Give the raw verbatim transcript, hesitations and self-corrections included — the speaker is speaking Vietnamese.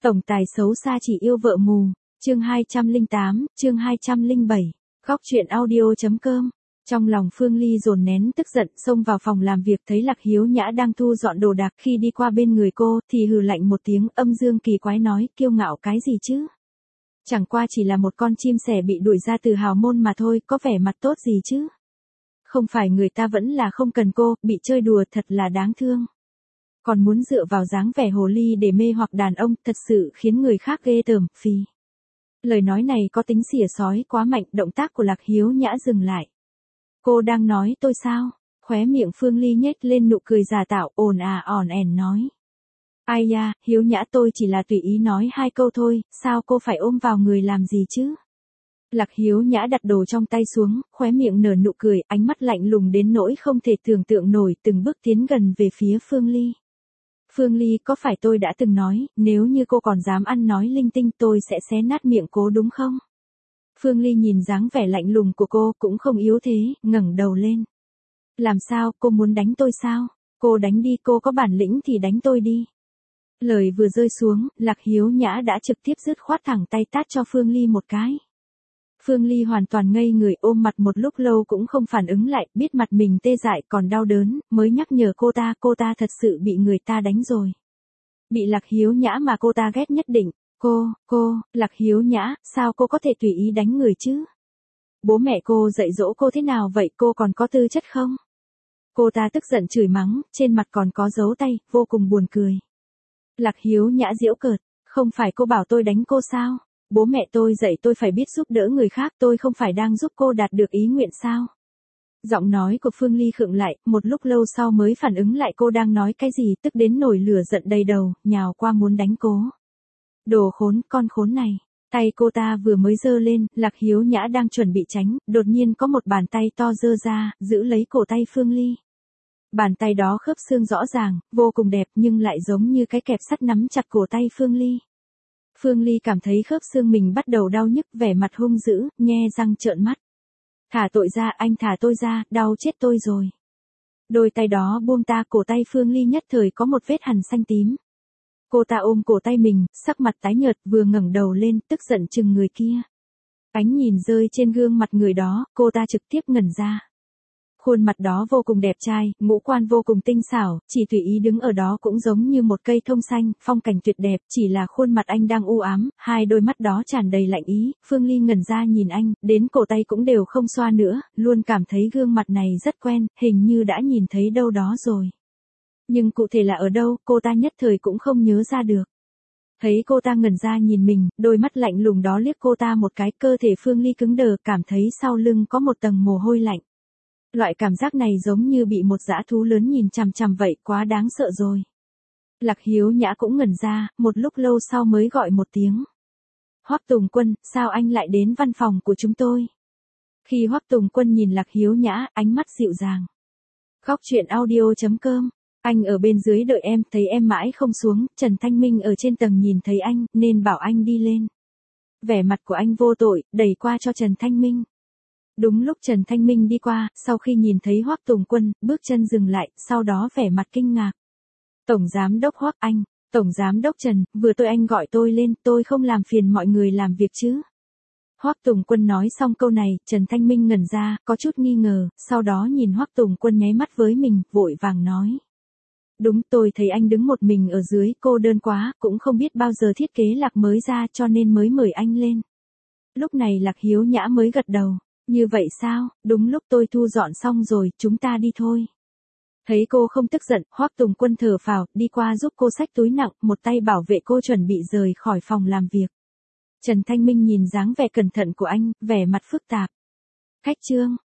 Tổng tài xấu xa chỉ yêu vợ mù, chương hai trăm lẻ tám, chương hai trăm lẻ bảy, góc truyện audio.com. Trong lòng Phương Ly dồn nén tức giận xông vào phòng làm việc thấy Lạc Hiếu Nhã đang thu dọn đồ đạc, khi đi qua bên người cô thì hừ lạnh một tiếng, âm dương kỳ quái nói, kiêu ngạo cái gì chứ? Chẳng qua chỉ là một con chim sẻ bị đuổi ra từ hào môn mà thôi, có vẻ mặt tốt gì chứ? Không phải người ta vẫn là không cần cô, bị chơi đùa thật là đáng thương. Còn muốn dựa vào dáng vẻ hồ ly để mê hoặc đàn ông, thật sự khiến người khác ghê tởm, phì. Lời nói này có tính xỉa xói quá mạnh, động tác của Lạc Hiếu Nhã dừng lại. Cô đang nói tôi sao? Khóe miệng Phương Ly nhếch lên nụ cười giả tạo, ồn à ỏn ẻn nói. Ai da, Hiếu Nhã tôi chỉ là tùy ý nói hai câu thôi, sao cô phải ôm vào người làm gì chứ? Lạc Hiếu Nhã đặt đồ trong tay xuống, khóe miệng nở nụ cười, ánh mắt lạnh lùng đến nỗi không thể tưởng tượng nổi, từng bước tiến gần về phía Phương Ly. Phương Ly, có phải tôi đã từng nói, nếu như cô còn dám ăn nói linh tinh tôi sẽ xé nát miệng cô đúng không? Phương Ly nhìn dáng vẻ lạnh lùng của cô cũng không yếu thế, ngẩng đầu lên. Làm sao, cô muốn đánh tôi sao? Cô đánh đi, cô có bản lĩnh thì đánh tôi đi. Lời vừa rơi xuống, Lạc Hiếu Nhã đã trực tiếp dứt khoát thẳng tay tát cho Phương Ly một cái. Phương Ly hoàn toàn ngây người, ôm mặt một lúc lâu cũng không phản ứng lại, biết mặt mình tê dại còn đau đớn, mới nhắc nhở cô ta, cô ta thật sự bị người ta đánh rồi. Bị Lạc Hiếu Nhã mà cô ta ghét nhất định. Cô, cô, Lạc Hiếu Nhã, sao cô có thể tùy ý đánh người chứ? Bố mẹ cô dạy dỗ cô thế nào vậy, cô còn có tư chất không? Cô ta tức giận chửi mắng, trên mặt còn có dấu tay, vô cùng buồn cười. Lạc Hiếu Nhã giễu cợt, không phải cô bảo tôi đánh cô sao? Bố mẹ tôi dạy tôi phải biết giúp đỡ người khác, tôi không phải đang giúp cô đạt được ý nguyện sao? Giọng nói của Phương Ly khựng lại, một lúc lâu sau mới phản ứng lại cô đang nói cái gì, tức đến nổi lửa giận đầy đầu, nhào qua muốn đánh cô. Đồ khốn, con khốn này. Tay cô ta vừa mới giơ lên, Lạc Hiếu Nhã đang chuẩn bị tránh, đột nhiên có một bàn tay to giơ ra, giữ lấy cổ tay Phương Ly. Bàn tay đó khớp xương rõ ràng, vô cùng đẹp nhưng lại giống như cái kẹp sắt nắm chặt cổ tay Phương Ly. Phương Ly cảm thấy khớp xương mình bắt đầu đau nhức, vẻ mặt hung dữ, nhe răng trợn mắt. Thả tội ra, anh thả tôi ra, đau chết tôi rồi. Đôi tay đó buông ta, cổ tay Phương Ly nhất thời có một vết hằn xanh tím. Cô ta ôm cổ tay mình, sắc mặt tái nhợt, vừa ngẩng đầu lên, tức giận chừng người kia. Ánh nhìn rơi trên gương mặt người đó, cô ta trực tiếp ngẩn ra. Khuôn mặt đó vô cùng đẹp trai, ngũ quan vô cùng tinh xảo, chỉ tùy ý đứng ở đó cũng giống như một cây thông xanh, phong cảnh tuyệt đẹp, chỉ là khuôn mặt anh đang u ám, hai đôi mắt đó tràn đầy lạnh ý, Phương Ly ngẩn ra nhìn anh, đến cổ tay cũng đều không xoa nữa, luôn cảm thấy gương mặt này rất quen, hình như đã nhìn thấy đâu đó rồi. Nhưng cụ thể là ở đâu, cô ta nhất thời cũng không nhớ ra được. Thấy cô ta ngẩn ra nhìn mình, đôi mắt lạnh lùng đó liếc cô ta một cái, cơ thể Phương Ly cứng đờ, cảm thấy sau lưng có một tầng mồ hôi lạnh. Loại cảm giác này giống như bị một dã thú lớn nhìn chằm chằm vậy, quá đáng sợ rồi. Lạc Hiếu Nhã cũng ngẩn ra, một lúc lâu sau mới gọi một tiếng. Hoắc Tùng Quân, sao anh lại đến văn phòng của chúng tôi? Khi Hoắc Tùng Quân nhìn Lạc Hiếu Nhã, ánh mắt dịu dàng. Góc truyện audio.com. Anh ở bên dưới đợi em, thấy em mãi không xuống, Trần Thanh Minh ở trên tầng nhìn thấy anh, nên bảo anh đi lên. Vẻ mặt của anh vô tội, đẩy qua cho Trần Thanh Minh. Đúng lúc Trần Thanh Minh đi qua, sau khi nhìn thấy Hoắc Tùng Quân, bước chân dừng lại, sau đó vẻ mặt kinh ngạc. Tổng Giám Đốc Hoắc anh, Tổng Giám Đốc Trần, vừa tôi anh gọi tôi lên, tôi không làm phiền mọi người làm việc chứ. Hoắc Tùng Quân nói xong câu này, Trần Thanh Minh ngẩn ra, có chút nghi ngờ, sau đó nhìn Hoắc Tùng Quân nháy mắt với mình, vội vàng nói. Đúng, tôi thấy anh đứng một mình ở dưới, cô đơn quá, cũng không biết bao giờ thiết kế Lạc mới ra cho nên mới mời anh lên. Lúc này Lạc Hiếu Nhã mới gật đầu. Như vậy sao, đúng lúc tôi thu dọn xong rồi, chúng ta đi thôi. Thấy cô không tức giận, Hoắc Tùng Quân thở phào, đi qua giúp cô xách túi nặng, một tay bảo vệ cô chuẩn bị rời khỏi phòng làm việc. Trần Thanh Minh nhìn dáng vẻ cẩn thận của anh, vẻ mặt phức tạp. Khách trương,